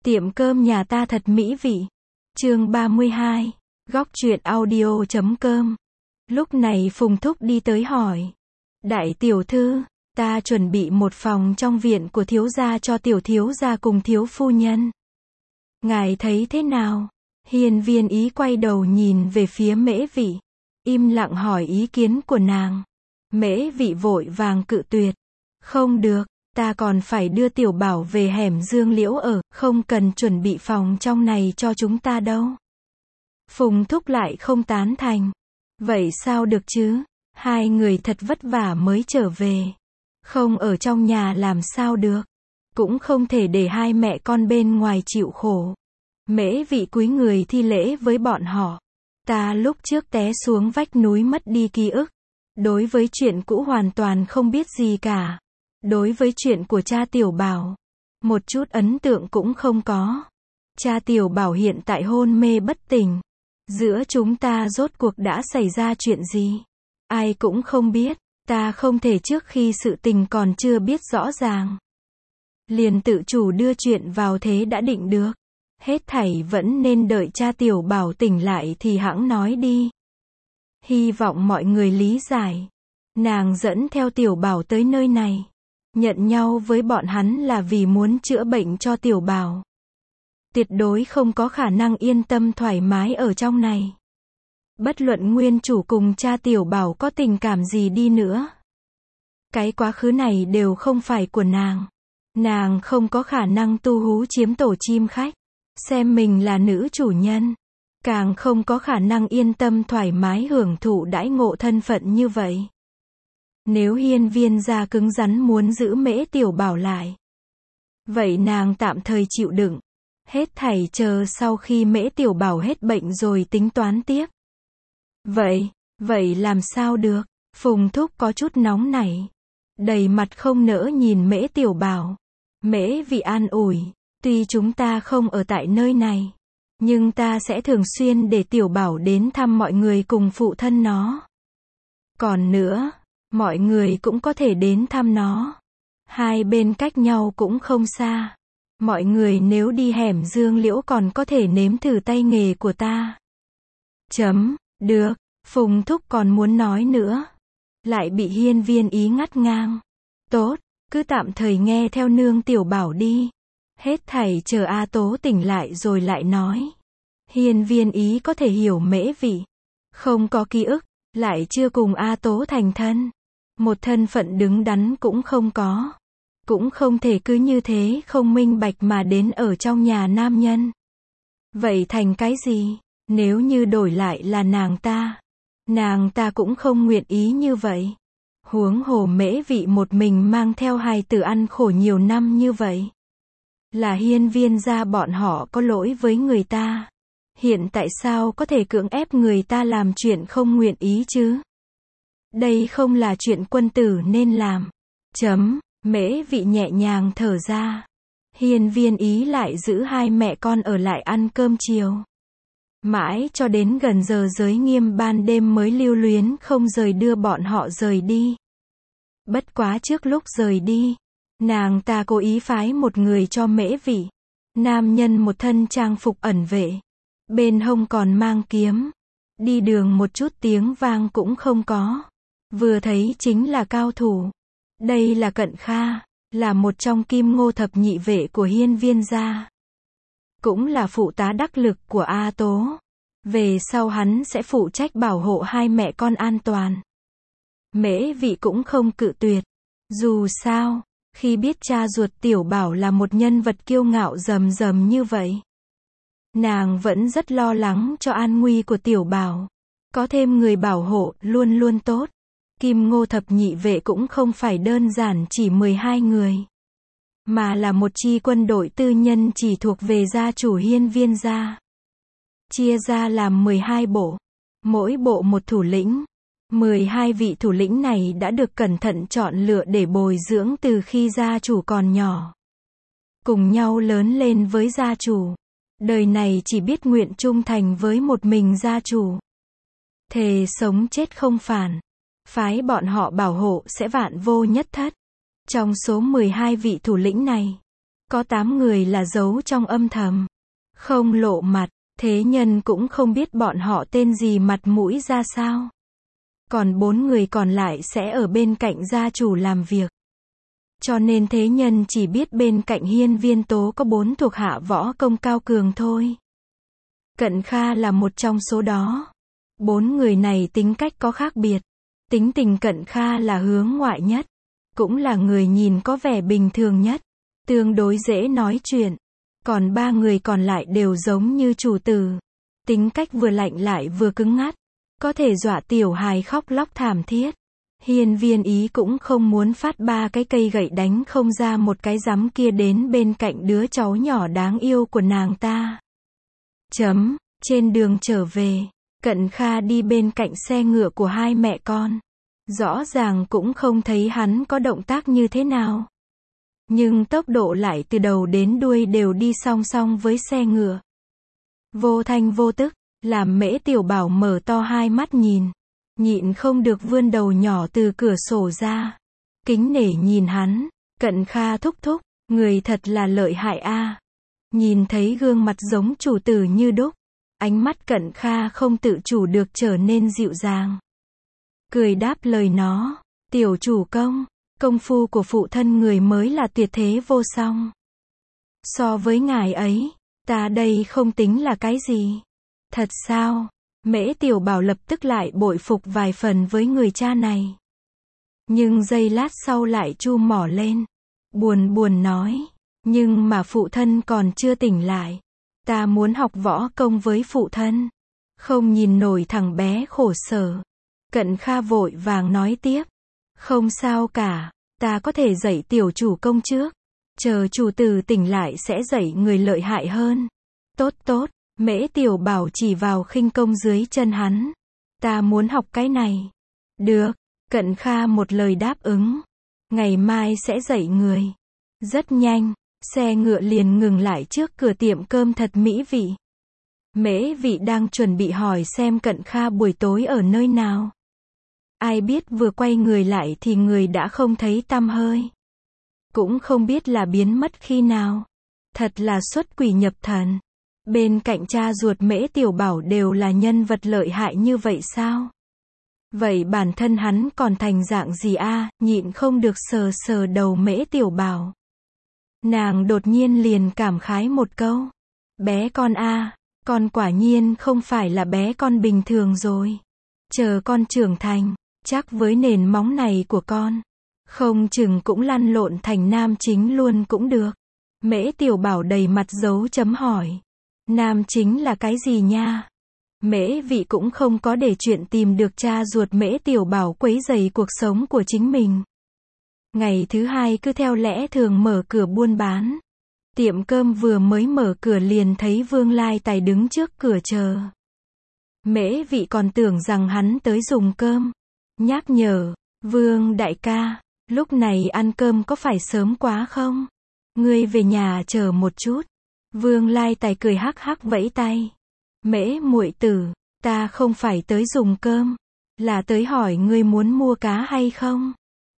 Tiệm cơm nhà ta thật mỹ vị. Chương 32. Góc truyện audio.com. Lúc này Phùng Thúc đi tới hỏi. Đại tiểu thư, ta chuẩn bị một phòng trong viện của thiếu gia cho tiểu thiếu gia cùng thiếu phu nhân. Ngài thấy thế nào? Hiên Viên Ý quay đầu nhìn về phía Mễ Vị. Im lặng hỏi ý kiến của nàng. Mễ Vị vội vàng cự tuyệt. Không được, ta còn phải đưa tiểu bảo về hẻm Dương Liễu ở, không cần chuẩn bị phòng trong này cho chúng ta đâu. Phùng Thúc lại không tán thành. Vậy sao được chứ? Hai người thật vất vả mới trở về. Không ở trong nhà làm sao được. Cũng không thể để hai mẹ con bên ngoài chịu khổ. Mễ Vị cúi người thi lễ với bọn họ. Ta lúc trước té xuống vách núi mất đi ký ức. Đối với chuyện cũ hoàn toàn không biết gì cả. Đối với chuyện của cha tiểu bảo, một chút ấn tượng cũng không có. Cha tiểu bảo hiện tại hôn mê bất tỉnh. Giữa chúng ta rốt cuộc đã xảy ra chuyện gì? Ai cũng không biết. Ta không thể trước khi sự tình còn chưa biết rõ ràng. Liền tự chủ đưa chuyện vào thế đã định được. Hết thảy vẫn nên đợi cha tiểu bảo tỉnh lại thì hẵng nói đi. Hy vọng mọi người lý giải. Nàng dẫn theo tiểu bảo tới nơi này. Nhận nhau với bọn hắn là vì muốn chữa bệnh cho tiểu bảo. Tuyệt đối không có khả năng yên tâm thoải mái ở trong này. Bất luận nguyên chủ cùng cha tiểu bảo có tình cảm gì đi nữa. Cái quá khứ này đều không phải của nàng. Nàng không có khả năng tu hú chiếm tổ chim khách. Xem mình là nữ chủ nhân. Càng không có khả năng yên tâm thoải mái hưởng thụ đãi ngộ thân phận như vậy. Nếu Hiên Viên gia cứng rắn muốn giữ Mễ tiểu bảo lại, vậy nàng tạm thời chịu đựng. Hết thảy chờ sau khi Mễ tiểu bảo hết bệnh rồi tính toán tiếp. Vậy làm sao được? Phùng Thúc có chút nóng nảy. Đầy mặt không nỡ nhìn Mễ tiểu bảo. Mễ Vị an ủi. Tuy chúng ta không ở tại nơi này, nhưng ta sẽ thường xuyên để tiểu bảo đến thăm mọi người cùng phụ thân nó. Còn nữa, mọi người cũng có thể đến thăm nó. Hai bên cách nhau cũng không xa. Mọi người nếu đi hẻm Dương Liễu còn có thể nếm thử tay nghề của ta. Được, Phùng Thúc còn muốn nói nữa. Lại bị Hiên Viên Ý ngắt ngang. Tốt, cứ tạm thời nghe theo nương tiểu bảo đi. Hết thảy chờ A Tố tỉnh lại rồi lại nói. Hiên Viên Ý có thể hiểu Mễ Vị. Không có ký ức, lại chưa cùng A Tố thành thân. Một thân phận đứng đắn cũng không có. Cũng không thể cứ như thế không minh bạch mà đến ở trong nhà nam nhân. Vậy thành cái gì? Nếu như đổi lại là nàng ta cũng không nguyện ý như vậy. Huống hồ Mễ Vị một mình mang theo hài tử ăn khổ nhiều năm như vậy. Là Hiên Viên gia bọn họ có lỗi với người ta. Hiện tại sao có thể cưỡng ép người ta làm chuyện không nguyện ý chứ? Đây không là chuyện quân tử nên làm. Mễ Vị nhẹ nhàng thở ra. Hiên Viên Ý lại giữ hai mẹ con ở lại ăn cơm chiều. Mãi cho đến gần giờ giới nghiêm ban đêm mới lưu luyến không rời đưa bọn họ rời đi. Bất quá trước lúc rời đi, nàng ta cố ý phái một người cho Mễ Vị. Nam nhân một thân trang phục ẩn vệ. Bên hông còn mang kiếm. Đi đường một chút tiếng vang cũng không có. Vừa thấy chính là cao thủ. Đây là Cận Kha, là một trong Kim Ngô thập nhị vệ của Hiên Viên gia. Cũng là phụ tá đắc lực của A Tố. Về sau hắn sẽ phụ trách bảo hộ hai mẹ con an toàn. Mễ Vị cũng không cự tuyệt. Dù sao, khi biết cha ruột tiểu bảo là một nhân vật kiêu ngạo rầm rầm như vậy, nàng vẫn rất lo lắng cho an nguy của tiểu bảo. Có thêm người bảo hộ luôn luôn tốt. Kim Ngô thập nhị vệ cũng không phải đơn giản chỉ 12 người, mà là một chi quân đội tư nhân chỉ thuộc về gia chủ Hiên Viên gia. Chia ra làm 12 bộ, mỗi bộ một thủ lĩnh. 12 vị thủ lĩnh này đã được cẩn thận chọn lựa để bồi dưỡng từ khi gia chủ còn nhỏ. Cùng nhau lớn lên với gia chủ. Đời này chỉ biết nguyện trung thành với một mình gia chủ. Thề sống chết không phản. Phái bọn họ bảo hộ sẽ vạn vô nhất thất. Trong số 12 vị thủ lĩnh này, Có 8 người là giấu trong âm thầm, không lộ mặt, thế nhân cũng không biết bọn họ tên gì mặt mũi ra sao. Còn 4 người còn lại sẽ ở bên cạnh gia chủ làm việc. Cho nên thế nhân chỉ biết bên cạnh Hiên Viên Tố có 4 thuộc hạ võ công cao cường thôi. Cận Kha là một trong số đó. 4 người này tính cách có khác biệt. Tính tình Cận Kha là hướng ngoại nhất, cũng là người nhìn có vẻ bình thường nhất, tương đối dễ nói chuyện. Còn 3 người còn lại đều giống như chủ tử. Tính cách vừa lạnh lại vừa cứng ngắt, có thể dọa tiểu hài khóc lóc thảm thiết. Hiên Viên Ý cũng không muốn phát 3 cái cây gậy đánh không ra một cái rắm kia đến bên cạnh đứa cháu nhỏ đáng yêu của nàng ta. Trên đường trở về, Cận Kha đi bên cạnh xe ngựa của hai mẹ con. Rõ ràng cũng không thấy hắn có động tác như thế nào. Nhưng tốc độ lại từ đầu đến đuôi đều đi song song với xe ngựa. Vô thanh vô tức, làm Mễ Tiểu Bảo mở to hai mắt nhìn. Nhịn không được vươn đầu nhỏ từ cửa sổ ra. Kính nể nhìn hắn. Cận Kha thúc thúc, người thật là lợi hại a. Nhìn thấy gương mặt giống chủ tử như đúc, ánh mắt Cận Kha không tự chủ được trở nên dịu dàng. Cười đáp lời nó, tiểu chủ công phu của phụ thân người mới là tuyệt thế vô song. So với ngài ấy, ta đây không tính là cái gì. Thật sao? Mễ Tiểu Bảo lập tức lại bội phục vài phần với người cha này. Nhưng giây lát sau lại chu mỏ lên. Buồn nói, nhưng mà phụ thân còn chưa tỉnh lại. Ta muốn học võ công với phụ thân. Không nhìn nổi thằng bé khổ sở. Cận Kha vội vàng nói tiếp. Không sao cả, ta có thể dạy tiểu chủ công trước. Chờ chủ tử tỉnh lại sẽ dạy người lợi hại hơn. Tốt, Mễ Tiểu Bảo chỉ vào khinh công dưới chân hắn. Ta muốn học cái này. Được, Cận Kha một lời đáp ứng. Ngày mai sẽ dạy người. Rất nhanh, xe ngựa liền ngừng lại trước cửa tiệm cơm thật mỹ vị. Mễ Vị đang chuẩn bị hỏi xem Cận Kha buổi tối ở nơi nào. Ai biết vừa quay người lại thì người đã không thấy tăm hơi. Cũng không biết là biến mất khi nào. Thật là xuất quỷ nhập thần. Bên cạnh cha ruột Mễ Tiểu Bảo đều là nhân vật lợi hại như vậy sao? Vậy bản thân hắn còn thành dạng gì a? Nhịn không được sờ đầu Mễ Tiểu Bảo. Nàng đột nhiên liền cảm khái một câu. Bé con a, con quả nhiên không phải là bé con bình thường rồi. Chờ con trưởng thành, chắc với nền móng này của con, không chừng cũng lăn lộn thành nam chính luôn cũng được. Mễ Tiểu Bảo đầy mặt dấu chấm hỏi. Nam chính là cái gì nha? Mễ Vị cũng không có để chuyện tìm được cha ruột Mễ Tiểu Bảo quấy rầy cuộc sống của chính mình. Ngày thứ hai cứ theo lẽ thường mở cửa buôn bán. Tiệm cơm vừa mới mở cửa liền thấy Vương Lai Tài đứng trước cửa chờ. Mễ Vị còn tưởng rằng hắn tới dùng cơm. Nhắc nhở, Vương đại ca, lúc này ăn cơm có phải sớm quá không? Ngươi về nhà chờ một chút. Vương Lai Tài cười hắc hắc vẫy tay. Mễ muội tử, ta không phải tới dùng cơm, là tới hỏi ngươi muốn mua cá hay không?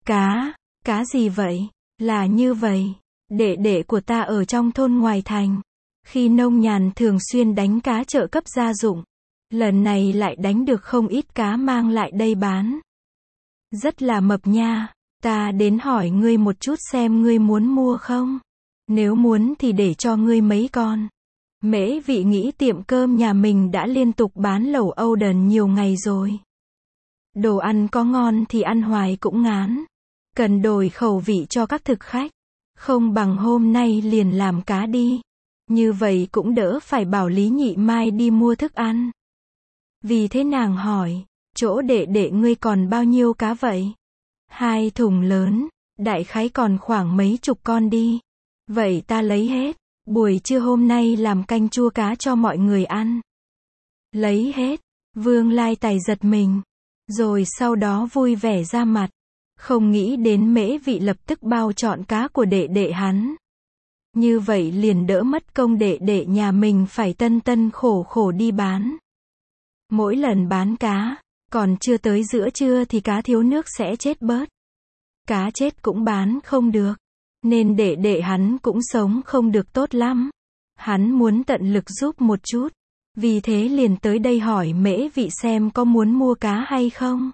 Cá gì vậy? Là như vậy, đệ đệ của ta ở trong thôn ngoài thành, khi nông nhàn thường xuyên đánh cá trợ cấp gia dụng. Lần này lại đánh được không ít cá mang lại đây bán. Rất là mập nha, ta đến hỏi ngươi một chút xem ngươi muốn mua không? Nếu muốn thì để cho ngươi mấy con. Mễ Vị nghĩ tiệm cơm nhà mình đã liên tục bán lẩu Âu Đần nhiều ngày rồi. Đồ ăn có ngon thì ăn hoài cũng ngán. Cần đổi khẩu vị cho các thực khách. Không bằng hôm nay liền làm cá đi. Như vậy cũng đỡ phải bảo Lý Nhị mai đi mua thức ăn. Vì thế nàng hỏi, chỗ đệ đệ ngươi còn bao nhiêu cá vậy? 2 thùng lớn, đại khái còn khoảng mấy chục con đi. Vậy ta lấy hết, buổi trưa hôm nay làm canh chua cá cho mọi người ăn. Lấy hết, Vương Lai Tài giật mình, rồi sau đó vui vẻ ra mặt, không nghĩ đến Mễ Vị lập tức bao trọn cá của đệ đệ hắn. Như vậy liền đỡ mất công đệ đệ nhà mình phải tân khổ đi bán. Mỗi lần bán cá, còn chưa tới giữa trưa thì cá thiếu nước sẽ chết bớt. Cá chết cũng bán không được. nên đệ đệ hắn cũng sống không được tốt lắm. Hắn muốn tận lực giúp một chút. Vì thế liền tới đây hỏi Mễ Vị xem có muốn mua cá hay không.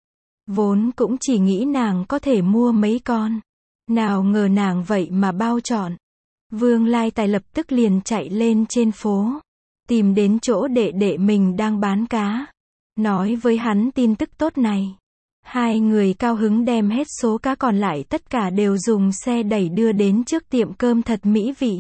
Vốn cũng chỉ nghĩ nàng có thể mua mấy con. Nào ngờ nàng vậy mà bao trọn. Vương Lai Tài lập tức liền chạy lên trên phố. Tìm đến chỗ đệ đệ mình đang bán cá. Nói với hắn tin tức tốt này. Hai người cao hứng đem hết số cá còn lại tất cả đều dùng xe đẩy đưa đến trước tiệm cơm Thật Mỹ Vị.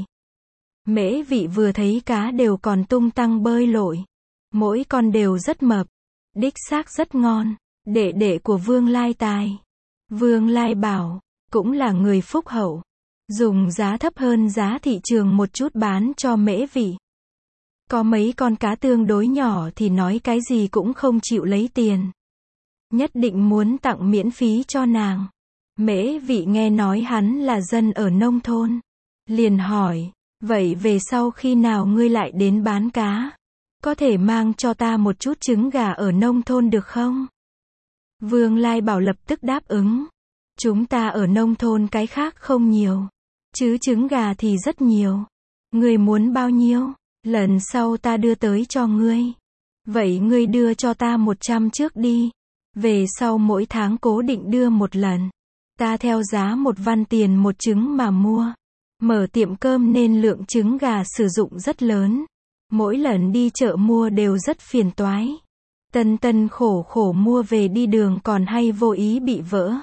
Mễ Vị vừa thấy cá đều còn tung tăng bơi lội. Mỗi con đều rất mập. Đích xác rất ngon. Đệ đệ của Vương Lai Tài. Vương Lai Bảo, cũng là người phúc hậu. Dùng giá thấp hơn giá thị trường một chút bán cho Mễ Vị. Có mấy con cá tương đối nhỏ thì nói cái gì cũng không chịu lấy tiền. Nhất định muốn tặng miễn phí cho nàng. Mễ Vị nghe nói hắn là dân ở nông thôn. Liền hỏi, vậy về sau khi nào ngươi lại đến bán cá? Có thể mang cho ta một chút trứng gà ở nông thôn được không? Vương Lai Bảo lập tức đáp ứng. Chúng ta ở nông thôn cái khác không nhiều. Chứ trứng gà thì rất nhiều. Ngươi muốn bao nhiêu? Lần sau ta đưa tới cho ngươi. Vậy ngươi đưa cho ta 100 trước đi. Về sau mỗi tháng cố định đưa một lần. Ta theo giá 1 văn tiền một trứng mà mua. Mở tiệm cơm nên lượng trứng gà sử dụng rất lớn. Mỗi lần đi chợ mua đều rất phiền toái. Tân khổ khổ mua về đi đường còn hay vô ý bị vỡ.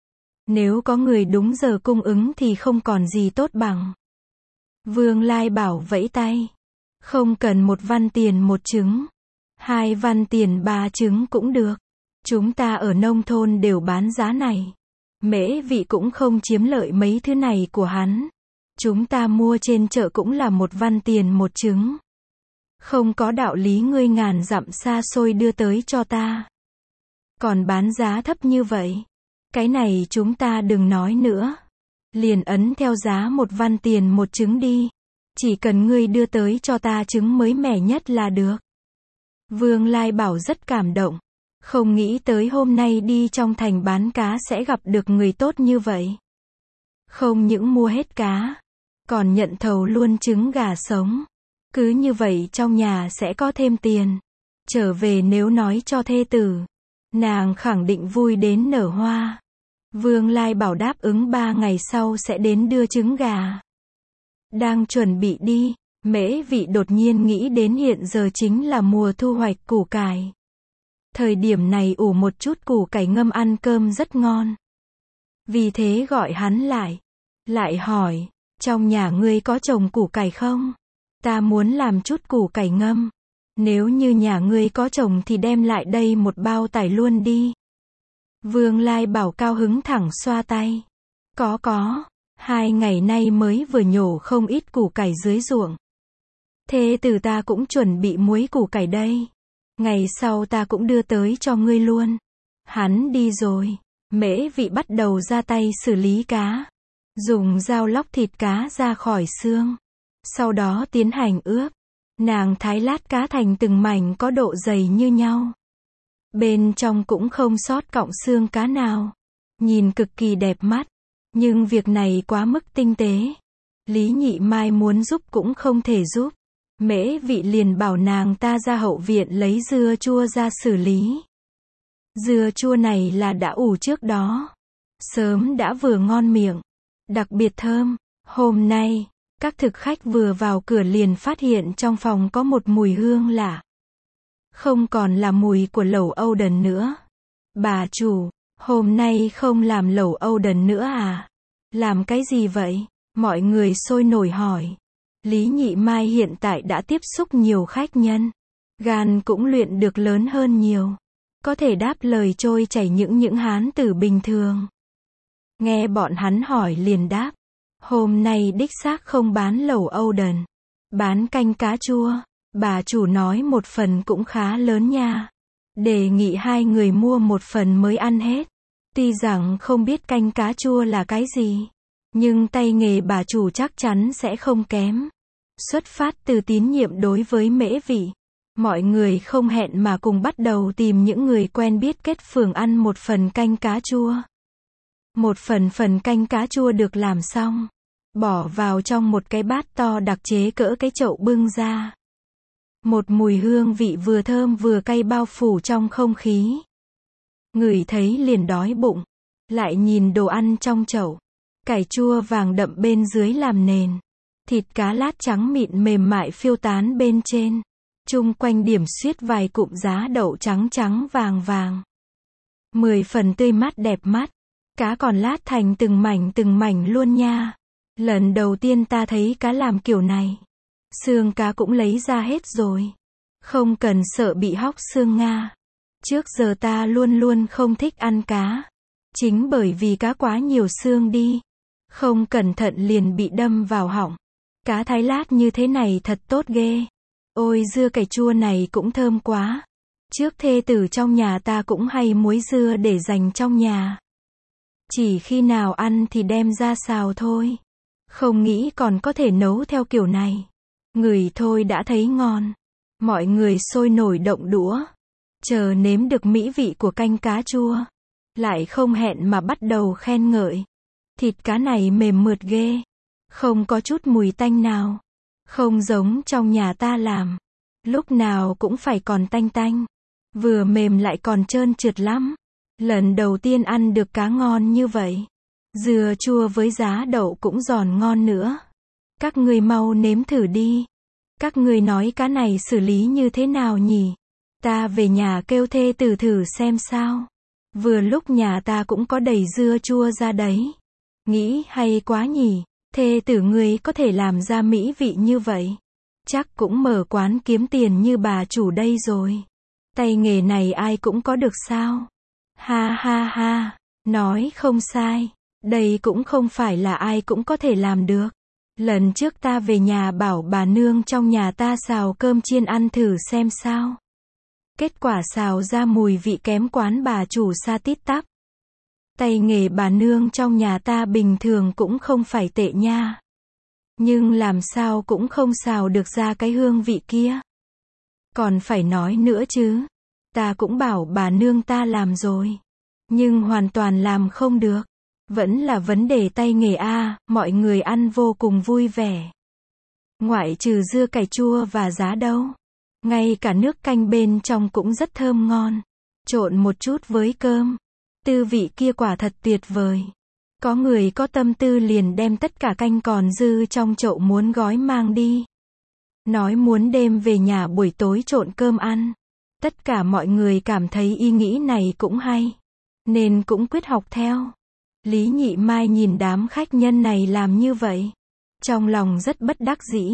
Nếu có người đúng giờ cung ứng thì không còn gì tốt bằng. Vương Lai Bảo vẫy tay. Không cần 1 văn tiền một trứng. 2 văn tiền 3 trứng cũng được. Chúng ta ở nông thôn đều bán giá này. Mễ Vị cũng không chiếm lợi mấy thứ này của hắn. Chúng ta mua trên chợ cũng là 1 văn tiền một trứng. Không có đạo lý ngươi ngàn dặm xa xôi đưa tới cho ta. Còn bán giá thấp như vậy. Cái này chúng ta đừng nói nữa. Liền ấn theo giá 1 văn tiền một trứng đi. Chỉ cần ngươi đưa tới cho ta trứng mới mẻ nhất là được. Vương Lai Bảo rất cảm động. Không nghĩ tới hôm nay đi trong thành bán cá sẽ gặp được người tốt như vậy. Không những mua hết cá, còn nhận thầu luôn trứng gà sống. Cứ như vậy trong nhà sẽ có thêm tiền. Trở về nếu nói cho thê tử, nàng khẳng định vui đến nở hoa. Vương Lai Bảo đáp ứng 3 ngày sau sẽ đến đưa trứng gà. Đang chuẩn bị đi, Mễ Vị đột nhiên nghĩ đến hiện giờ chính là mùa thu hoạch củ cải. Thời điểm này ủ một chút củ cải ngâm ăn cơm rất ngon. Vì thế gọi hắn lại. Lại hỏi, trong nhà ngươi có trồng củ cải không? Ta muốn làm chút củ cải ngâm. Nếu như nhà ngươi có trồng thì đem lại đây một bao tải luôn đi. Vương Lai Bảo cao hứng thẳng xoa tay. Có. 2 ngày nay mới vừa nhổ không ít củ cải dưới ruộng. Thế từ ta cũng chuẩn bị muối củ cải đây. Ngày sau ta cũng đưa tới cho ngươi luôn. Hắn đi rồi. Mễ Vị bắt đầu ra tay xử lý cá. Dùng dao lóc thịt cá ra khỏi xương. Sau đó tiến hành ướp. Nàng thái lát cá thành từng mảnh có độ dày như nhau. Bên trong cũng không sót cọng xương cá nào. Nhìn cực kỳ đẹp mắt. Nhưng việc này quá mức tinh tế. Lý Nhị Mai muốn giúp cũng không thể giúp. Mễ Vị liền bảo nàng ta ra hậu viện lấy dưa chua ra xử lý. Dưa chua này là đã ủ trước đó. Sớm đã vừa ngon miệng. Đặc biệt thơm. Hôm nay, các thực khách vừa vào cửa liền phát hiện trong phòng có một mùi hương lạ. Không còn là mùi của lẩu Âu Đần nữa. Bà chủ, hôm nay không làm lẩu Âu Đần nữa à? Làm cái gì vậy? Mọi người sôi nổi hỏi. Lý Nhị Mai hiện tại đã tiếp xúc nhiều khách nhân. Gan cũng luyện được lớn hơn nhiều. Có thể đáp lời trôi chảy những hán tử bình thường. Nghe bọn hắn hỏi liền đáp. Hôm nay đích xác không bán lẩu Âu Đần. Bán canh cá chua. Bà chủ nói một phần cũng khá lớn nha. Đề nghị 2 người mua một phần mới ăn hết. Tuy rằng không biết canh cá chua là cái gì. Nhưng tay nghề bà chủ chắc chắn sẽ không kém. Xuất phát từ tín nhiệm đối với Mễ Vị. Mọi người không hẹn mà cùng bắt đầu tìm những người quen biết kết phường ăn một phần canh cá chua. Một phần canh cá chua được làm xong, bỏ vào trong một cái bát to đặc chế cỡ cái chậu bưng ra. Một mùi hương vị vừa thơm vừa cay bao phủ trong không khí. Ngửi thấy liền đói bụng. Lại nhìn đồ ăn trong chậu. Cải chua vàng đậm bên dưới làm nền. Thịt cá lát trắng mịn mềm mại phiêu tán bên trên. Chung quanh điểm xuyết vài cụm giá đậu trắng trắng vàng vàng. 10 phần tươi mát đẹp mắt. Cá còn lát thành từng mảnh luôn nha. Lần đầu tiên ta thấy cá làm kiểu này. Xương cá cũng lấy ra hết rồi. Không cần sợ bị hóc xương Nga. Trước giờ ta luôn luôn không thích ăn cá. Chính bởi vì cá quá nhiều xương đi. Không cẩn thận liền bị đâm vào họng. Cá thái lát như thế này thật tốt ghê. Ôi dưa cải chua này cũng thơm quá. Trước thê tử trong nhà ta cũng hay muối dưa để dành trong nhà. Chỉ khi nào ăn thì đem ra xào thôi. Không nghĩ còn có thể nấu theo kiểu này. Ngửi thôi đã thấy ngon. Mọi người sôi nổi động đũa. Chờ nếm được mỹ vị của canh cá chua. Lại không hẹn mà bắt đầu khen ngợi. Thịt cá này mềm mượt ghê. Không có chút mùi tanh nào. Không giống trong nhà ta làm. Lúc nào cũng phải còn tanh tanh. Vừa mềm lại còn trơn trượt lắm. Lần đầu tiên ăn được cá ngon như vậy. Dưa chua với giá đậu cũng giòn ngon nữa. Các ngươi mau nếm thử đi. Các ngươi nói cá này xử lý như thế nào nhỉ? Ta về nhà kêu thê tử thử xem sao. Vừa lúc nhà ta cũng có đầy dưa chua ra đấy. Nghĩ hay quá nhỉ. Thê tử ngươi có thể làm ra mỹ vị như vậy. Chắc cũng mở quán kiếm tiền như bà chủ đây rồi. Tay nghề này ai cũng có được sao? Ha ha ha. Nói không sai. Đây cũng không phải là ai cũng có thể làm được. Lần trước ta về nhà bảo bà nương trong nhà ta xào cơm chiên ăn thử xem sao. Kết quả xào ra mùi vị kém quán bà chủ xa tít tắp. Tay nghề bà nương trong nhà ta bình thường cũng không phải tệ nha. Nhưng làm sao cũng không xào được ra cái hương vị kia. Còn phải nói nữa chứ. Ta cũng bảo bà nương ta làm rồi. Nhưng hoàn toàn làm không được. Vẫn là vấn đề tay nghề a, mọi người ăn vô cùng vui vẻ. Ngoại trừ dưa cải chua và giá đâu. Ngay cả nước canh bên trong cũng rất thơm ngon. Trộn một chút với cơm. Tư vị kia quả thật tuyệt vời. Có người có tâm tư liền đem tất cả canh còn dư trong chậu muốn gói mang đi. Nói muốn đem về nhà buổi tối trộn cơm ăn. Tất cả mọi người cảm thấy ý nghĩ này cũng hay. Nên cũng quyết học theo. Lý Nhị Mai nhìn đám khách nhân này làm như vậy. Trong lòng rất bất đắc dĩ.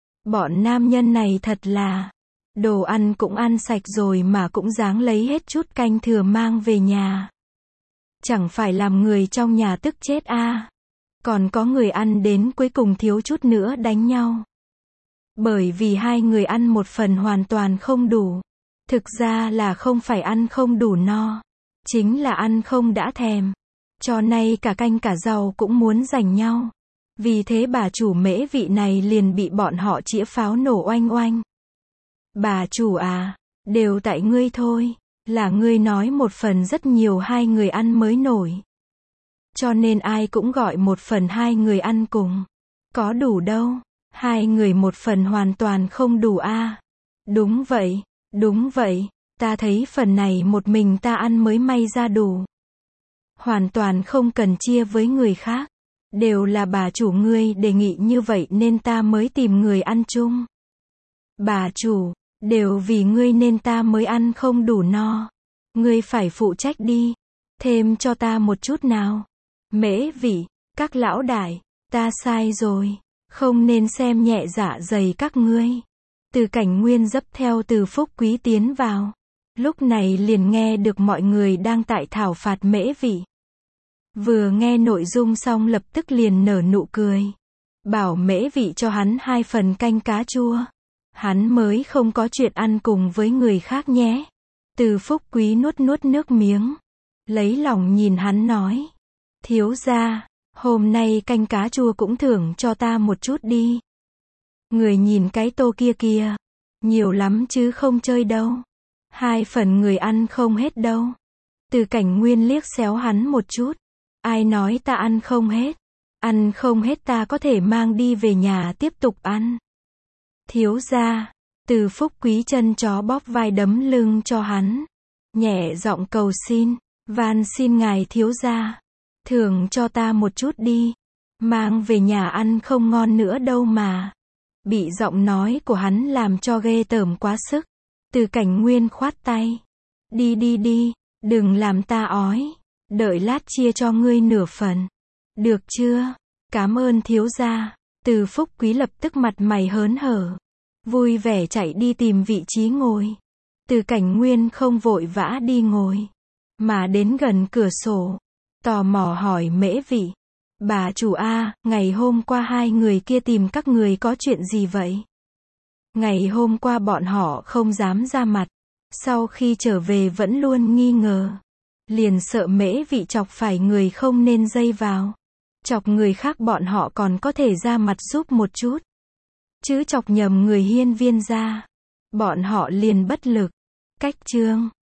Bọn nam nhân này thật là. Đồ ăn cũng ăn sạch rồi mà cũng dáng lấy hết chút canh thừa mang về nhà. Chẳng phải làm người trong nhà tức chết a. Còn có người ăn đến cuối cùng thiếu chút nữa đánh nhau. Bởi vì hai người ăn một phần hoàn toàn không đủ. Thực ra là không phải ăn không đủ no. Chính là ăn không đã thèm. Cho nay cả canh cả rau cũng muốn giành nhau. Vì thế bà chủ mễ vị này liền bị bọn họ chĩa pháo nổ oanh oanh. Bà chủ à, đều tại ngươi thôi. Là ngươi nói một phần rất nhiều hai người ăn mới nổi. Cho nên ai cũng gọi một phần hai người ăn cùng. Có đủ đâu. Hai người một phần hoàn toàn không đủ a. Đúng vậy, đúng vậy. Ta thấy phần này một mình ta ăn mới may ra đủ. Hoàn toàn không cần chia với người khác. Đều là bà chủ ngươi đề nghị như vậy nên ta mới tìm người ăn chung. Bà chủ, đều vì ngươi nên ta mới ăn không đủ no. Ngươi phải phụ trách đi. Thêm cho ta một chút nào. Mễ vị, các lão đại, ta sai rồi. Không nên xem nhẹ dạ dày các ngươi. Từ Cảnh Nguyên dấp theo Từ Phúc Quý tiến vào. Lúc này liền nghe được mọi người đang tại thảo phạt mễ vị. Vừa nghe nội dung xong lập tức liền nở nụ cười. Bảo mễ vị cho hắn 2 phần canh cá chua. Hắn mới không có chuyện ăn cùng với người khác nhé. Từ Phúc Quý nuốt nước miếng. Lấy lòng nhìn hắn nói. Thiếu gia, hôm nay canh cá chua cũng thưởng cho ta một chút đi. Người nhìn cái tô kia kìa. Nhiều lắm chứ không chơi đâu. 2 phần người ăn không hết đâu. Từ Cảnh Nguyên liếc xéo hắn một chút. Ai nói ta ăn không hết? Ăn không hết ta có thể mang đi về nhà tiếp tục ăn. Thiếu gia, Từ Phúc Quý chân chó bóp vai đấm lưng cho hắn. Nhẹ giọng cầu xin, van xin ngài thiếu gia. Thưởng cho ta một chút đi. Mang về nhà ăn không ngon nữa đâu mà. Bị giọng nói của hắn làm cho ghê tởm quá sức. Từ Cảnh Nguyên khoát tay. Đi đi đi, đừng làm ta ói. Đợi lát chia cho ngươi nửa phần. Được chưa? Cảm ơn thiếu gia. Từ Phúc Quý lập tức mặt mày hớn hở. Vui vẻ chạy đi tìm vị trí ngồi. Từ Cảnh Nguyên không vội vã đi ngồi. Mà đến gần cửa sổ. Tò mò hỏi Mễ Vị. Bà chủ a, ngày hôm qua hai người kia tìm các người có chuyện gì vậy? Ngày hôm qua bọn họ không dám ra mặt. Sau khi trở về vẫn luôn nghi ngờ. Liền sợ Mễ Vị chọc phải người không nên dây vào. Chọc người khác bọn họ còn có thể ra mặt giúp một chút. Chứ chọc nhầm người hiên viên ra. Bọn họ liền bất lực. Cách chương